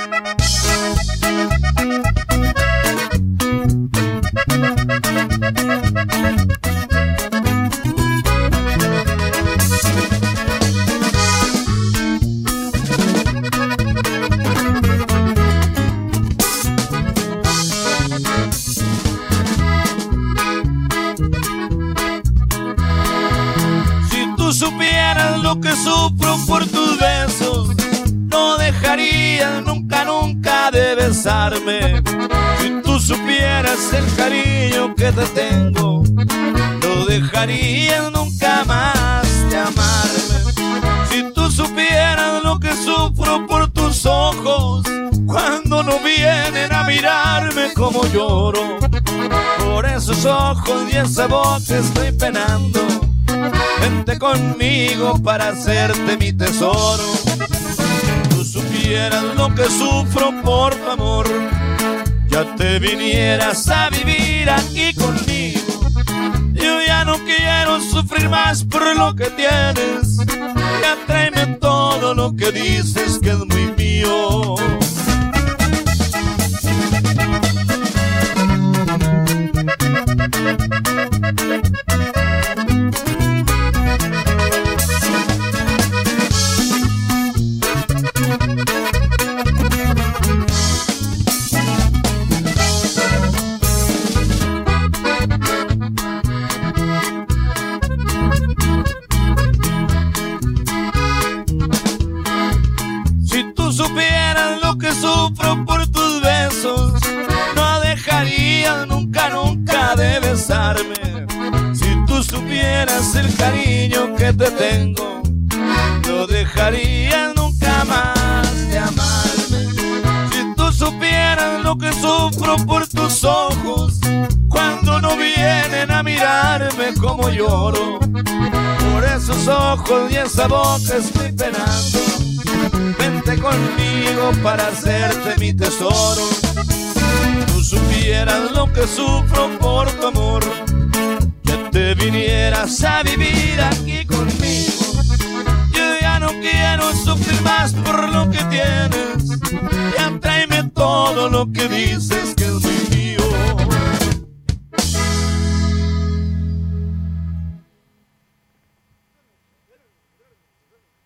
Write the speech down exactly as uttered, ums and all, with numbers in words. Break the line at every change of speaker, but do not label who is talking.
Supieras lo que sufro por tus besos, no dejarías nunca, nunca de besarme. Si tú supieras el cariño que te tengo, no dejarías nunca más de amarme. Si tú supieras lo que sufro por tus ojos, cuando no vienen a mirarme como lloro, por esos ojos y esa boca estoy penando. Vente conmigo para hacerte mi tesoro. Tú supieras lo que sufro por tu amor, ya te vinieras a vivir aquí conmigo. Yo ya no quiero sufrir más por lo que tienes, ya tráeme todo lo que dices que es muy mío. Supieras lo que sufro por tus besos, no dejarías nunca, nunca de besarme. Si tú supieras el cariño que te tengo, no dejarías nunca más de amarme. Si tú supieras lo que sufro por tus ojos, cuando no vienen a mirarme como lloro, por esos ojos y esa boca estoy penando. Vente conmigo para hacerte mi tesoro. Tú supieras lo que sufro por tu amor, ya te vinieras a vivir aquí conmigo. Yo ya no quiero sufrir más por lo que tienes, ya tráeme todo lo que dices que es mío.